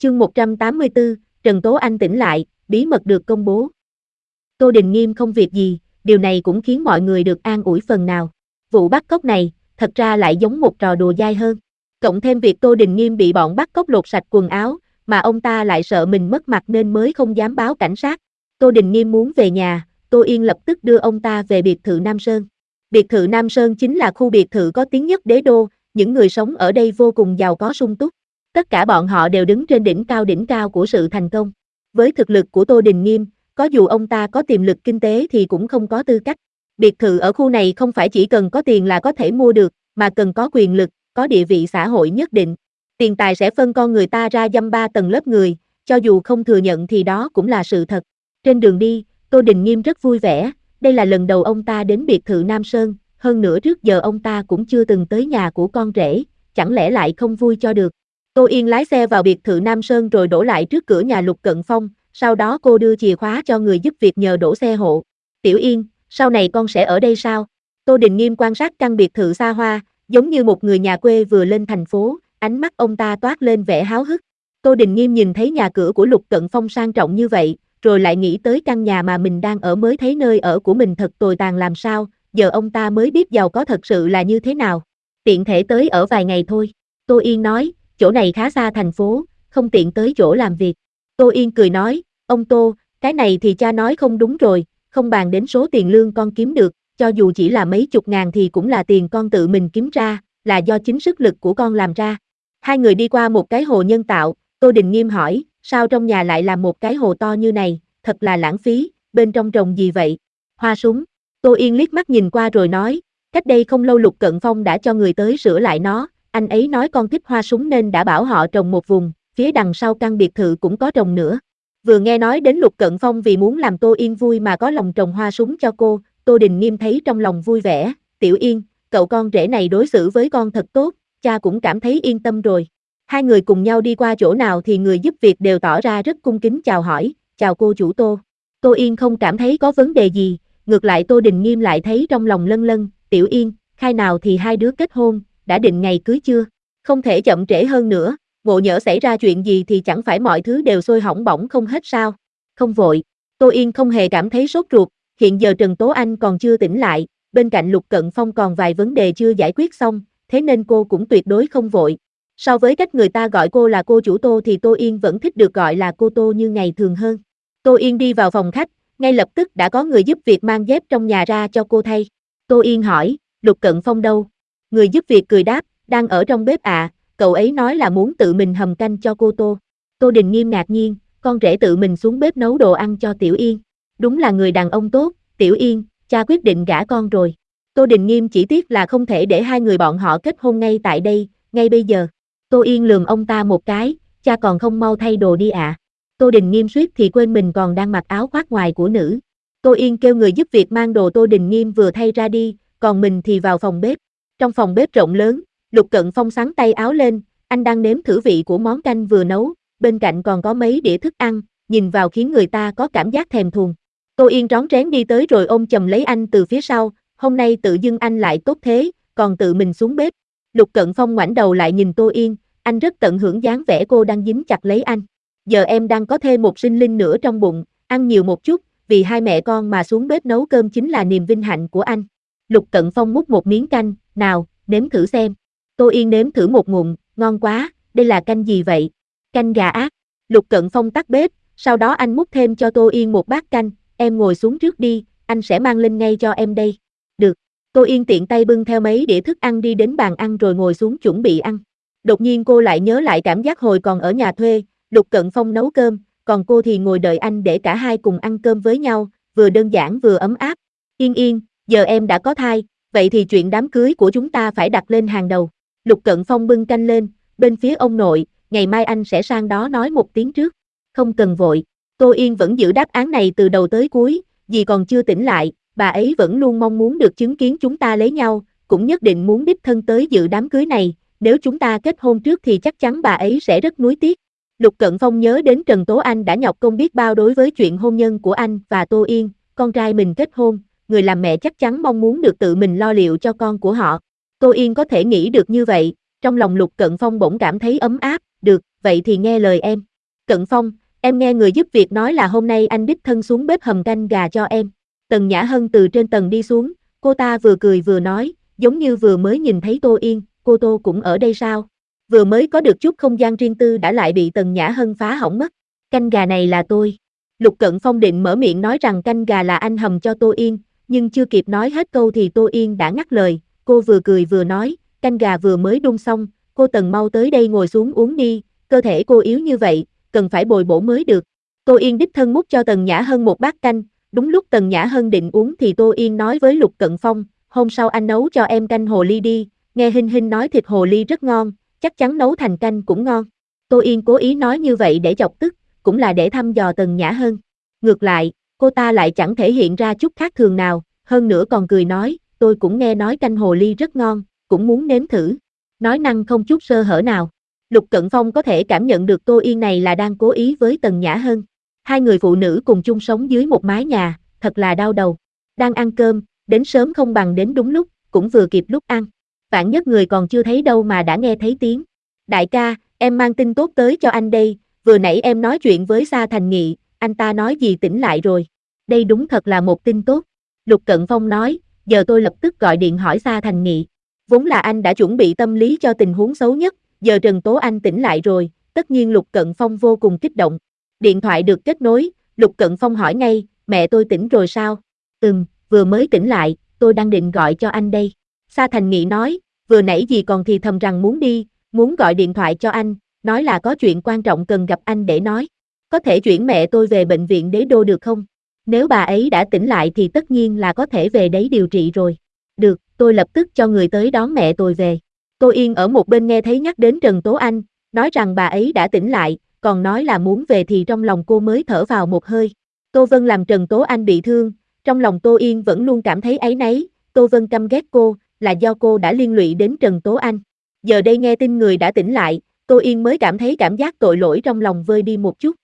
Chương 184, Trần Tố Anh tỉnh lại, bí mật được công bố. Tô Đình Nghiêm không việc gì, điều này cũng khiến mọi người được an ủi phần nào. Vụ bắt cóc này, thật ra lại giống một trò đùa dai hơn. Cộng thêm việc Tô Đình Nghiêm bị bọn bắt cóc lột sạch quần áo, mà ông ta lại sợ mình mất mặt nên mới không dám báo cảnh sát. Tô Đình Nghiêm muốn về nhà, Tô Yên lập tức đưa ông ta về biệt thự Nam Sơn. Biệt thự Nam Sơn chính là khu biệt thự có tiếng nhất đế đô, những người sống ở đây vô cùng giàu có sung túc. Tất cả bọn họ đều đứng trên đỉnh cao của sự thành công. Với thực lực của Tô Đình Nghiêm, có dù ông ta có tiềm lực kinh tế thì cũng không có tư cách. Biệt thự ở khu này không phải chỉ cần có tiền là có thể mua được, mà cần có quyền lực, có địa vị xã hội nhất định. Tiền tài sẽ phân con người ta ra dăm ba tầng lớp người, cho dù không thừa nhận thì đó cũng là sự thật. Trên đường đi, Tô Đình Nghiêm rất vui vẻ, đây là lần đầu ông ta đến biệt thự Nam Sơn, hơn nữa trước giờ ông ta cũng chưa từng tới nhà của con rể, chẳng lẽ lại không vui cho được. Tô Yên lái xe vào biệt thự Nam Sơn rồi đổ lại trước cửa nhà Lục Cận Phong, sau đó cô đưa chìa khóa cho người giúp việc nhờ đổ xe hộ. Tiểu Yên, sau này con sẽ ở đây sao? Tô Đình Nghiêm quan sát căn biệt thự xa hoa, giống như một người nhà quê vừa lên thành phố, ánh mắt ông ta toát lên vẻ háo hức. Tô Đình Nghiêm nhìn thấy nhà cửa của Lục Cận Phong sang trọng như vậy, rồi lại nghĩ tới căn nhà mà mình đang ở mới thấy nơi ở của mình thật tồi tàn làm sao, giờ ông ta mới biết giàu có thật sự là như thế nào. Tiện thể tới ở vài ngày thôi. Tô Yên nói, chỗ này khá xa thành phố, không tiện tới chỗ làm việc. Tô Yên cười nói, ông Tô, cái này thì cha nói không đúng rồi, không bàn đến số tiền lương con kiếm được, cho dù chỉ là mấy chục ngàn thì cũng là tiền con tự mình kiếm ra, là do chính sức lực của con làm ra. Hai người đi qua một cái hồ nhân tạo, Tô Đình Nghiêm hỏi, sao trong nhà lại làm một cái hồ to như này, thật là lãng phí, bên trong trồng gì vậy? Hoa súng. Tô Yên liếc mắt nhìn qua rồi nói, cách đây không lâu Lục Cận Phong đã cho người tới sửa lại nó, anh ấy nói con thích hoa súng nên đã bảo họ trồng một vùng, phía đằng sau căn biệt thự cũng có trồng nữa. Vừa nghe nói đến Lục Cận Phong vì muốn làm Tô Yên vui mà có lòng trồng hoa súng cho cô, Tô Đình Nghiêm thấy trong lòng vui vẻ, Tiểu Yên, cậu con rể này đối xử với con thật tốt, cha cũng cảm thấy yên tâm rồi. Hai người cùng nhau đi qua chỗ nào thì người giúp việc đều tỏ ra rất cung kính chào hỏi, chào cô chủ Tô. Tô Yên không cảm thấy có vấn đề gì, ngược lại Tô Đình Nghiêm lại thấy trong lòng lân lân, Tiểu Yên, khai nào thì hai đứa kết hôn, đã định ngày cưới chưa? Không thể chậm trễ hơn nữa, ngộ nhỡ xảy ra chuyện gì thì chẳng phải mọi thứ đều sôi hỏng bỏng không hết sao? Không vội. Tô Yên không hề cảm thấy sốt ruột, hiện giờ Trần Tố Anh còn chưa tỉnh lại, bên cạnh Lục Cận Phong còn vài vấn đề chưa giải quyết xong, thế nên cô cũng tuyệt đối không vội. So với cách người ta gọi cô là cô chủ Tô thì Tô Yên vẫn thích được gọi là cô Tô như ngày thường hơn. Tô Yên đi vào phòng khách, ngay lập tức đã có người giúp việc mang dép trong nhà ra cho cô thay. Tô Yên hỏi, Lục Cận Phong đâu? Người giúp việc cười đáp, đang ở trong bếp ạ, cậu ấy nói là muốn tự mình hầm canh cho cô Tô. Tô Đình Nghiêm ngạc nhiên, con rể tự mình xuống bếp nấu đồ ăn cho Tiểu Yên. Đúng là người đàn ông tốt, Tiểu Yên, cha quyết định gả con rồi. Tô Đình Nghiêm chỉ tiếc là không thể để hai người bọn họ kết hôn ngay tại đây, ngay bây giờ. Tô Yên lườm ông ta một cái, cha còn không mau thay đồ đi ạ. Tô Đình Nghiêm suýt thì quên mình còn đang mặc áo khoác ngoài của nữ. Tô Yên kêu người giúp việc mang đồ Tô Đình Nghiêm vừa thay ra đi, còn mình thì vào phòng bếp. Trong phòng bếp rộng lớn, Lục Cận Phong xắn tay áo lên, anh đang nếm thử vị của món canh vừa nấu, bên cạnh còn có mấy đĩa thức ăn, nhìn vào khiến người ta có cảm giác thèm thuồng. Tô Yên rón rén đi tới rồi ôm chầm lấy anh từ phía sau, hôm nay tự dưng anh lại tốt thế, còn tự mình xuống bếp. Lục Cận Phong ngoảnh đầu lại nhìn Tô Yên, anh rất tận hưởng dáng vẻ cô đang dính chặt lấy anh. Giờ em đang có thêm một sinh linh nữa trong bụng, ăn nhiều một chút, vì hai mẹ con mà xuống bếp nấu cơm chính là niềm vinh hạnh của anh. Lục Cận Phong múc một miếng canh, nào, nếm thử xem. Tô Yên nếm thử một ngụm, ngon quá, đây là canh gì vậy? Canh gà ác. Lục Cận Phong tắt bếp, sau đó anh múc thêm cho Tô Yên một bát canh, em ngồi xuống trước đi, anh sẽ mang lên ngay cho em đây. Được. Tô Yên tiện tay bưng theo mấy đĩa thức ăn đi đến bàn ăn rồi ngồi xuống chuẩn bị ăn. Đột nhiên cô lại nhớ lại cảm giác hồi còn ở nhà thuê, Lục Cận Phong nấu cơm, còn cô thì ngồi đợi anh để cả hai cùng ăn cơm với nhau, vừa đơn giản vừa ấm áp. Yên Yên, giờ em đã có thai, vậy thì chuyện đám cưới của chúng ta phải đặt lên hàng đầu. Lục Cận Phong bưng canh lên, bên phía ông nội, ngày mai anh sẽ sang đó nói một tiếng trước. Không cần vội. Tô Yên vẫn giữ đáp án này từ đầu tới cuối, dì còn chưa tỉnh lại, bà ấy vẫn luôn mong muốn được chứng kiến chúng ta lấy nhau, cũng nhất định muốn đích thân tới dự đám cưới này, nếu chúng ta kết hôn trước thì chắc chắn bà ấy sẽ rất nuối tiếc. Lục Cận Phong nhớ đến Trần Tố Anh đã nhọc công biết bao đối với chuyện hôn nhân của anh và Tô Yên, con trai mình kết hôn, người làm mẹ chắc chắn mong muốn được tự mình lo liệu cho con của họ. Tô Yên có thể nghĩ được như vậy, trong lòng Lục Cận Phong bỗng cảm thấy ấm áp, được, vậy thì nghe lời em. Cận Phong, em nghe người giúp việc nói là hôm nay anh đích thân xuống bếp hầm canh gà cho em. Tần Nhã Hân từ trên tầng đi xuống, cô ta vừa cười vừa nói, giống như vừa mới nhìn thấy Tô Yên, cô Tô cũng ở đây sao? Vừa mới có được chút không gian riêng tư đã lại bị Tần Nhã Hân phá hỏng mất. Canh gà này là tôi. Lục Cận Phong định mở miệng nói rằng canh gà là anh hầm cho Tô Yên, nhưng chưa kịp nói hết câu thì Tô Yên đã ngắt lời, cô vừa cười vừa nói, canh gà vừa mới đun xong, cô Tần mau tới đây ngồi xuống uống đi, cơ thể cô yếu như vậy, cần phải bồi bổ mới được. Tô Yên đích thân múc cho Tần Nhã Hân một bát canh, đúng lúc Tần Nhã Hân định uống thì Tô Yên nói với Lục Cận Phong, hôm sau anh nấu cho em canh hồ ly đi, nghe Hinh Hinh nói thịt hồ ly rất ngon, chắc chắn nấu thành canh cũng ngon. Tô Yên cố ý nói như vậy để chọc tức, cũng là để thăm dò Tần Nhã Hân. Ngược lại, cô ta lại chẳng thể hiện ra chút khác thường nào, hơn nữa còn cười nói, tôi cũng nghe nói canh hồ ly rất ngon, cũng muốn nếm thử. Nói năng không chút sơ hở nào. Lục Cận Phong có thể cảm nhận được Tô Yên này là đang cố ý với Tần Nhã Hân. Hai người phụ nữ cùng chung sống dưới một mái nhà, thật là đau đầu. Đang ăn cơm, đến sớm không bằng đến đúng lúc, cũng vừa kịp lúc ăn. Vạn nhất người còn chưa thấy đâu mà đã nghe thấy tiếng. Đại ca, em mang tin tốt tới cho anh đây, vừa nãy em nói chuyện với Sa Thành Nghị, anh ta nói gì tỉnh lại rồi. Đây đúng thật là một tin tốt. Lục Cận Phong nói, giờ tôi lập tức gọi điện hỏi Sa Thành Nghị. Vốn là anh đã chuẩn bị tâm lý cho tình huống xấu nhất, giờ Trần Tố Anh tỉnh lại rồi, tất nhiên Lục Cận Phong vô cùng kích động. Điện thoại được kết nối, Lục Cận Phong hỏi ngay, mẹ tôi tỉnh rồi sao? Vừa mới tỉnh lại, tôi đang định gọi cho anh đây. Sa Thành Nghị nói, vừa nãy dì còn thì thầm rằng muốn đi, muốn gọi điện thoại cho anh, nói là có chuyện quan trọng cần gặp anh để nói. Có thể chuyển mẹ tôi về bệnh viện Đế Đô được không? Nếu bà ấy đã tỉnh lại thì tất nhiên là có thể về đấy điều trị rồi. Được, tôi lập tức cho người tới đón mẹ tôi về. Tô Yên ở một bên nghe thấy nhắc đến Trần Tố Anh, nói rằng bà ấy đã tỉnh lại, còn nói là muốn về thì trong lòng cô mới thở vào một hơi. Tô Vân làm Trần Tố Anh bị thương, trong lòng Tô Yên vẫn luôn cảm thấy áy náy, Tô Vân căm ghét cô, là do cô đã liên lụy đến Trần Tố Anh. Giờ đây nghe tin người đã tỉnh lại, Tô Yên mới cảm thấy cảm giác tội lỗi trong lòng vơi đi một chút.